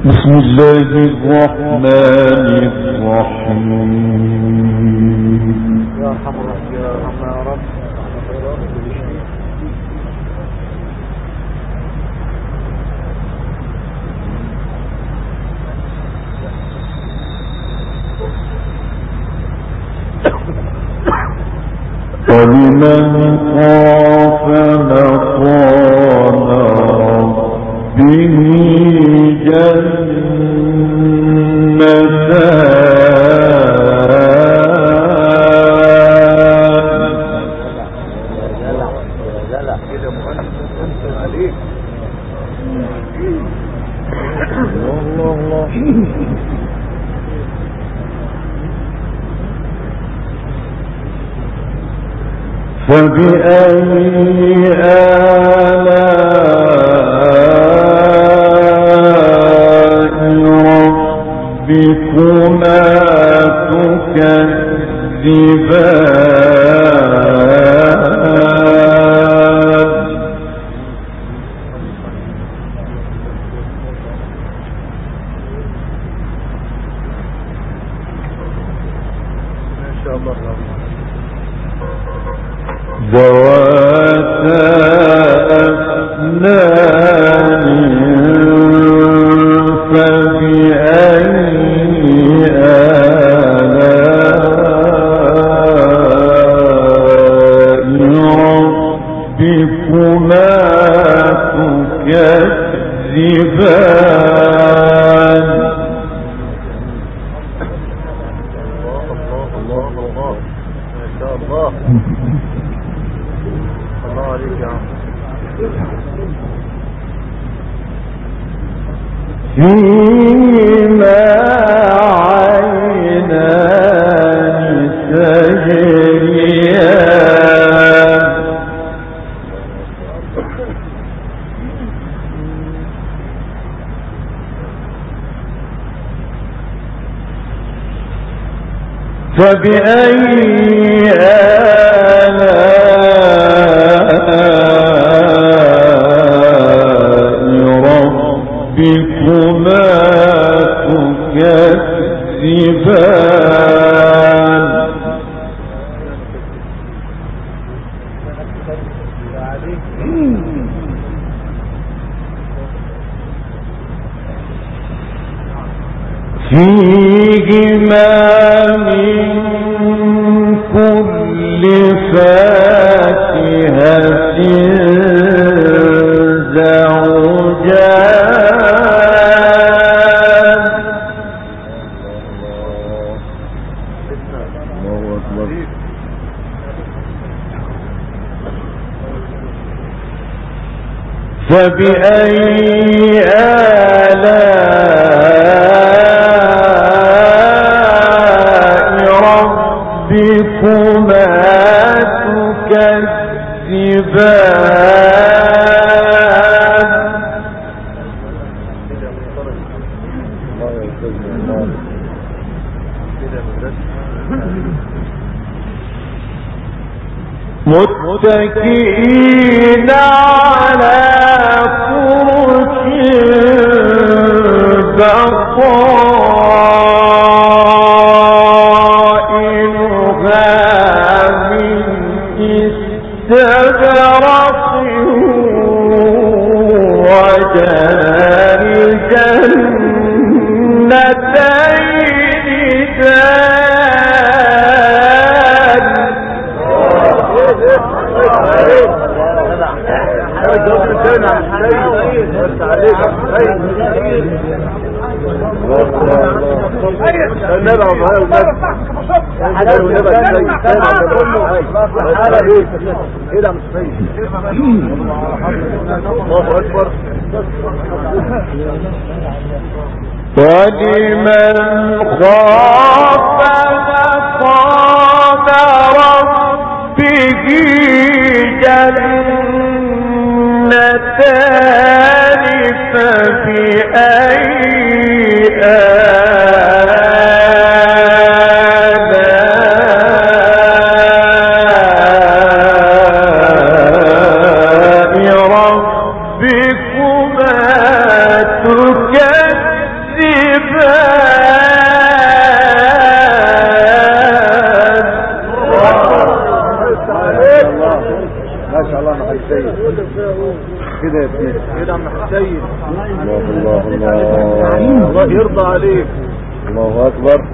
بسم الله الرحمن الرحيم. يا رب يا رب. ولمن خاف مقام ربه فبأي آلاء ربكما تكذبان ما شاء الله. ذواتا أفنان فبأي آلاء ربكما تكذبان الله ما شاء الله. الله عليك يا عم. فيهما عينان تجريان فبأي آلاء ربكما تكذبان فيهما من كل فاكهة زوجان فبأي آلاء ربكما تكذبان متكئين على فرش بطائنها من استبرق وجنى الجنتين دان ولمن خاف مقام ربه جنتان فبأي آلاء ربكما تكذبان ما شاء الله يا سيد كده يا ابني كده عم حسين. الله الله يرضى عليك. الله اكبر.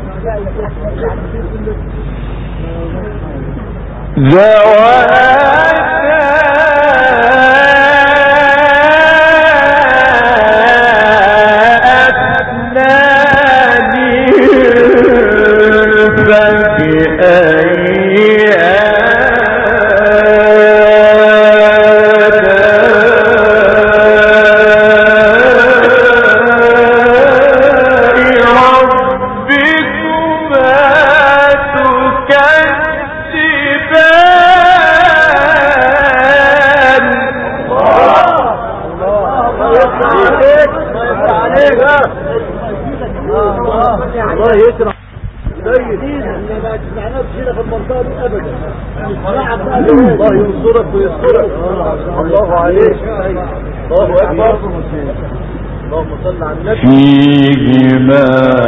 الله يكرم سيد ما تسمعناش هنا في المنطقه دي ابدا. الله ينصرك ويسترك. الله عليك. الله اكبر. اللهم صل على النبي. فيهما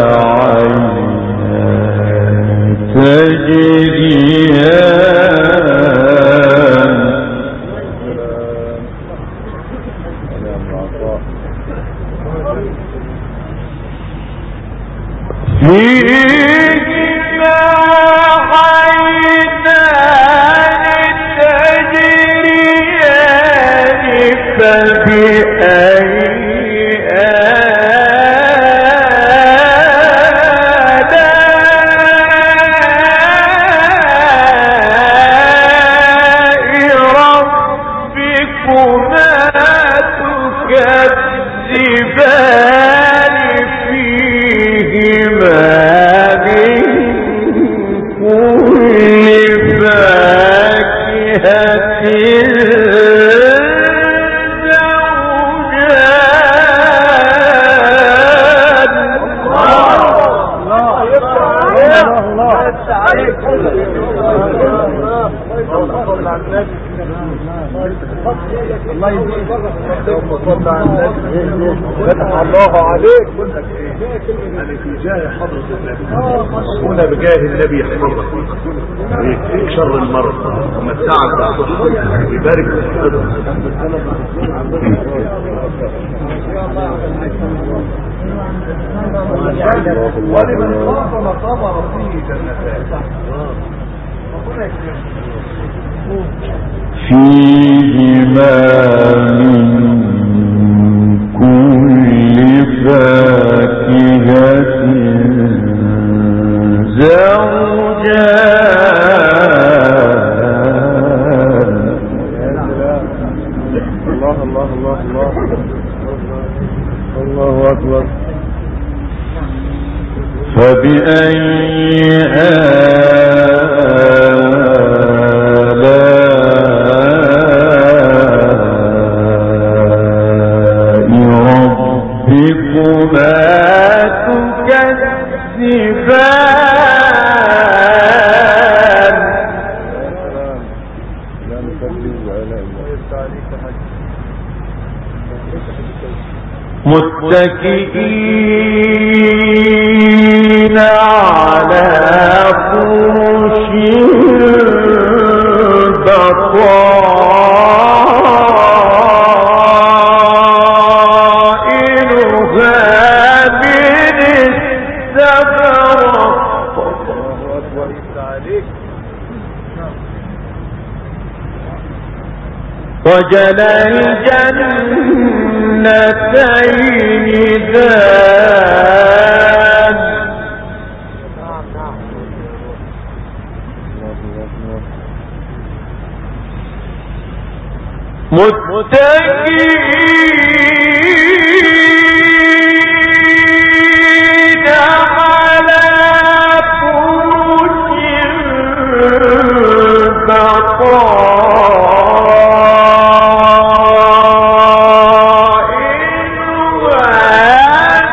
عينان تجريان فيهما عينان تجريان فبأي الله يجزيك. اللهم صل على النبي. فتح الله عليك. يعني في جاه حضرة النبي هنا بجاه النبي يحفظك ويكفيك شر المرض ومتعك بصحتك ويبارك في صحتك. ولمن خاف مقام ربه جنتان. فيهما من كل فاكهة زوجان. الله الله الله الله الله أكبر. فبأي متكئين على فرش بطائنها من استبرق. وجنى الجنتين دان متكئين على فرش بطائنها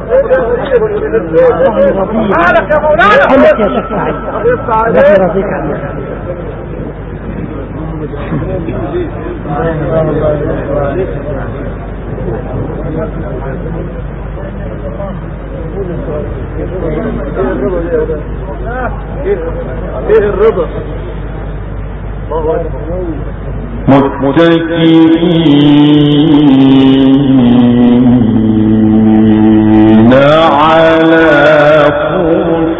مالك يا مولانا؟ حلك يا شيخ سعيد. الله يرضيك عنك. ايه الرضا؟ متكئين على فرش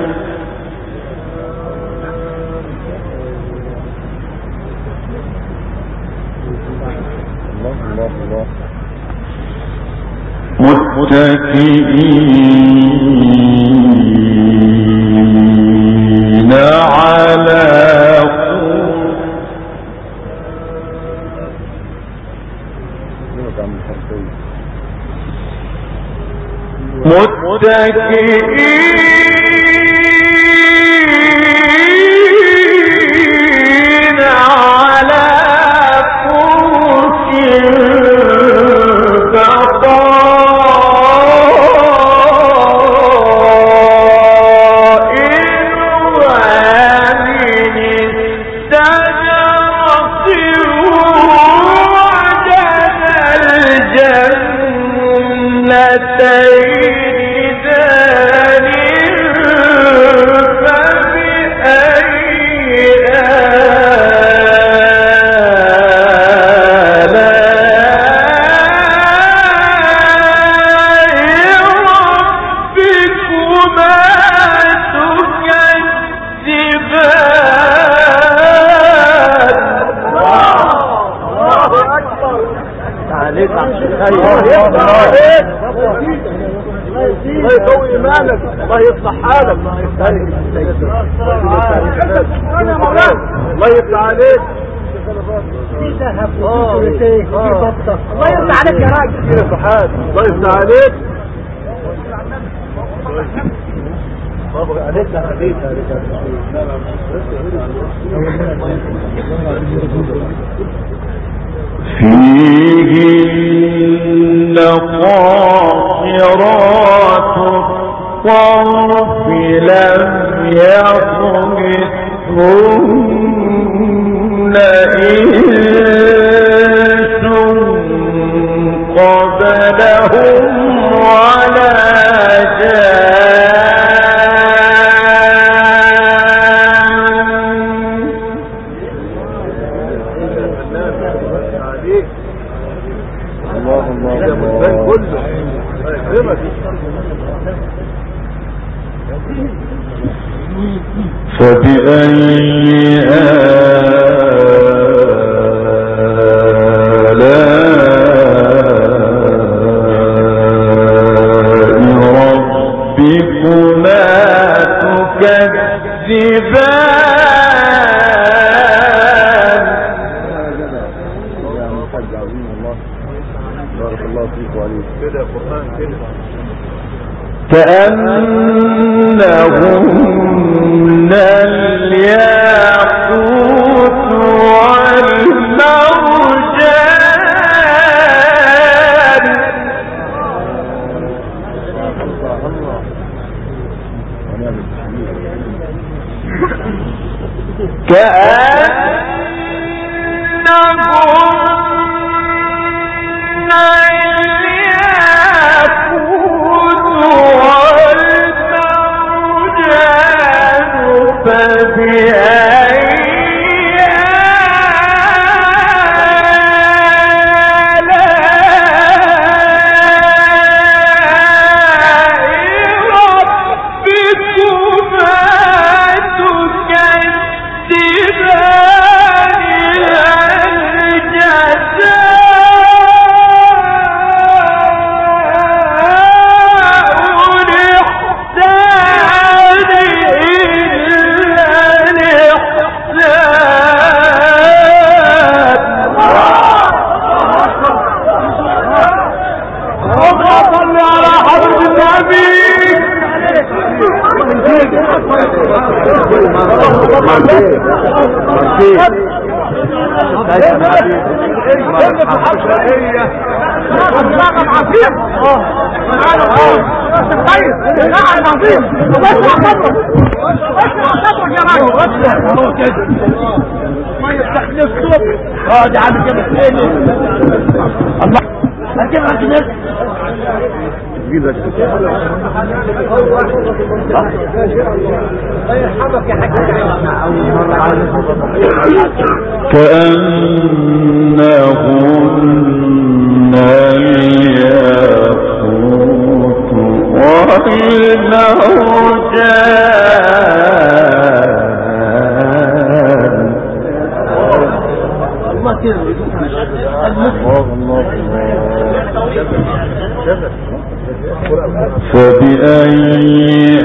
متكئين على متكئين على فرش الله يقوي ايمانك، الله يصلح حالك، الله يفتح عليك. الله يفتح عليك يا راجل. الله يفتح عليك. فيهن قاصرات الطرف لم يطمثهن إنس قبلهم ولا فبأي آلاء ربكما تكذبان كأنهن الياقوت والمرجان دي عامل كده الله هجيب لك ناس كأنهن الياقوت والمرجان فبأي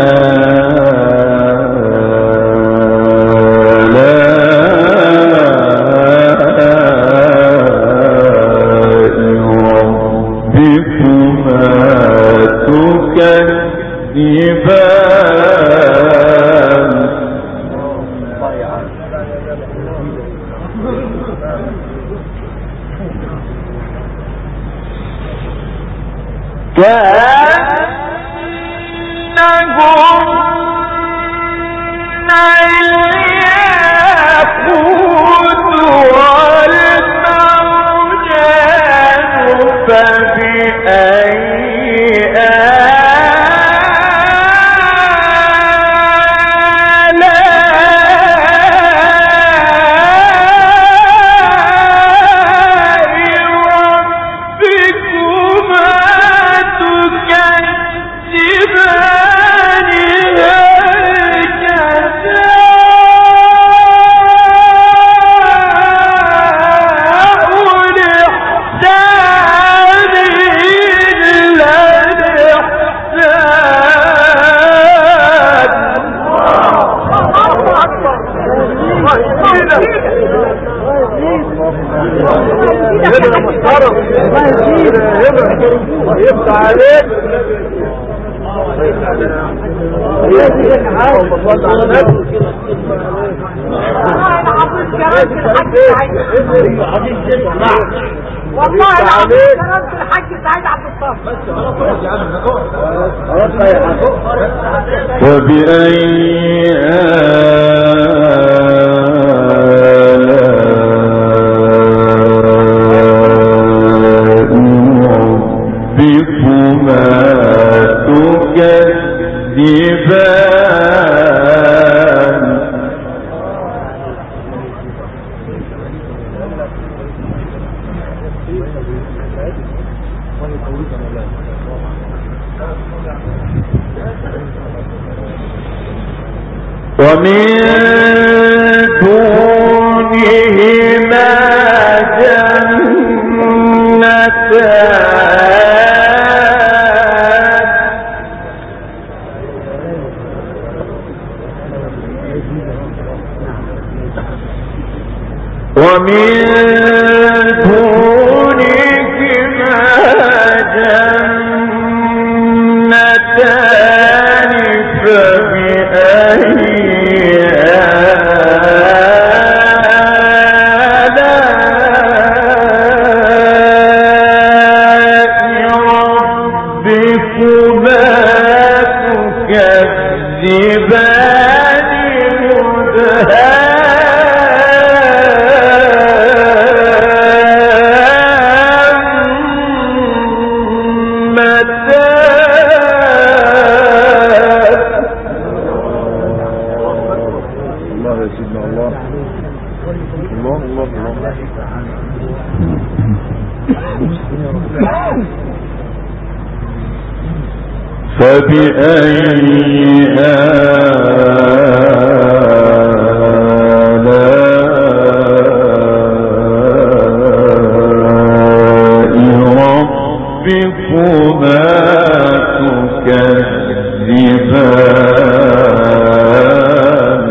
والله العظيم كرمت الحاج سعيد عبد الصافي فبأي ربكما تكذبان ومن دونهما جنتان ومن دونهما جنتان فبأي فبأي آلاء ربكما تكذبان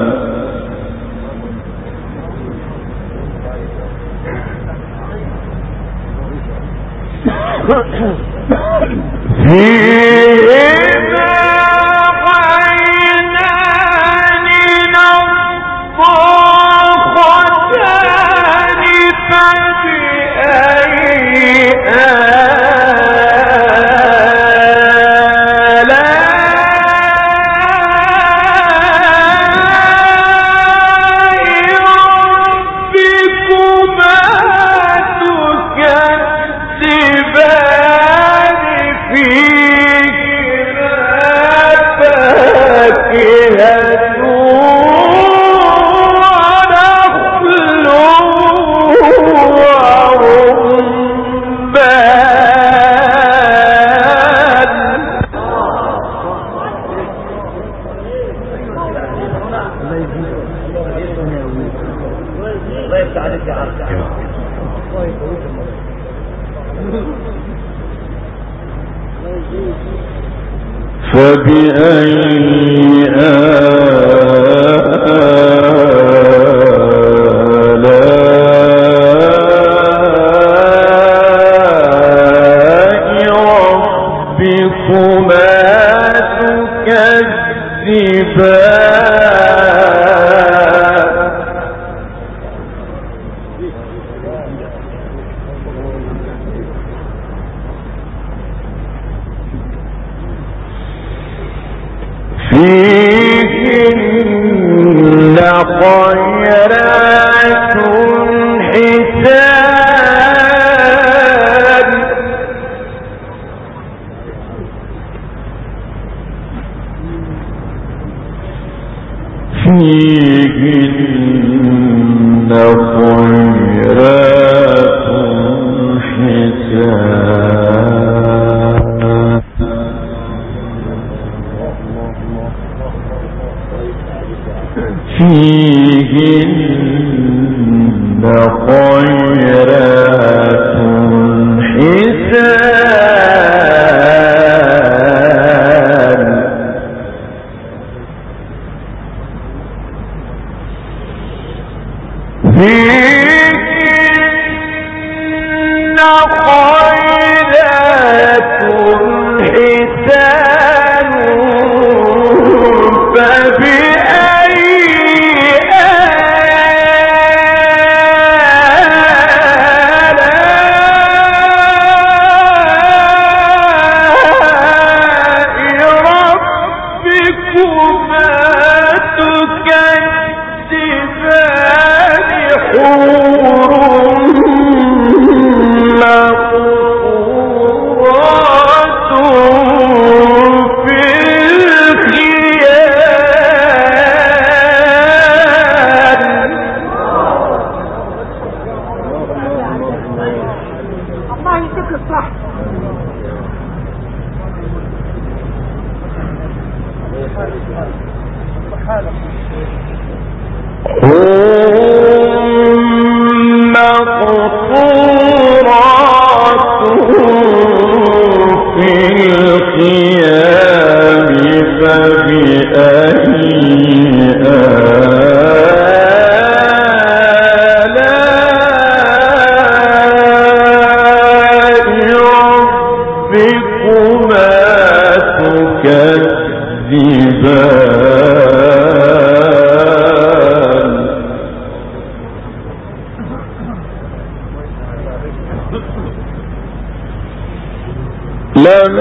فيهما عينان نضاختان فبأي فبأي آلاء ربكما تكذبان فيهن خيرات حسان فيهن خيرات حسان فيهن خيرات حسان فيهن خيرات حسان فبأي لم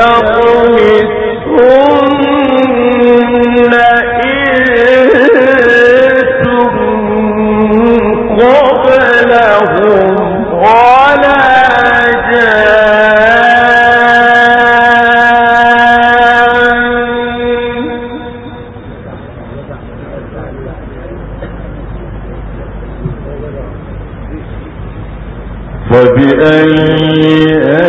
يطمثهن إنس قبلهم ولا جان فبأي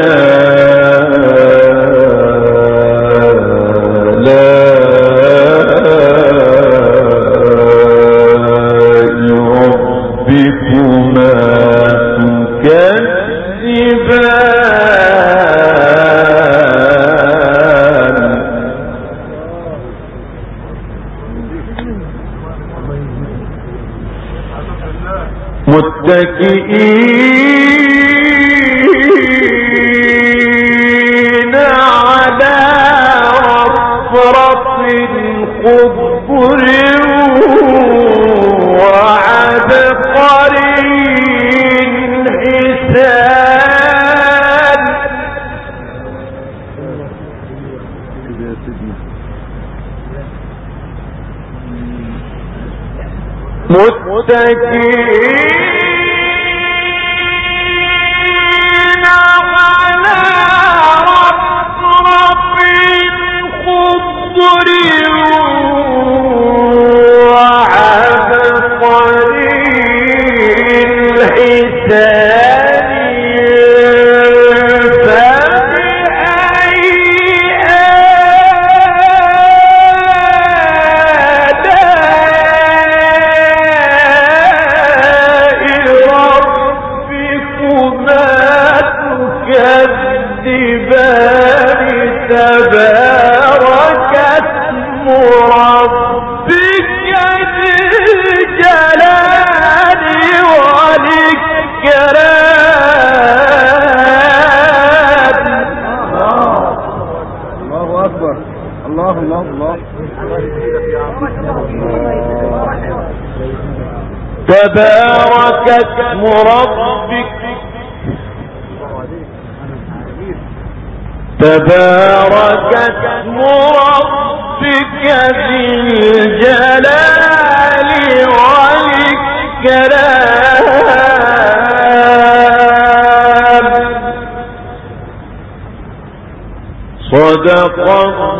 متكئين على رفرف خضر وعبقري حسان متكئين على رفرف خضر الله الله الله. تبارك اسم ربك تبارك اسم ربك ذي الجلال والإكرام. صدق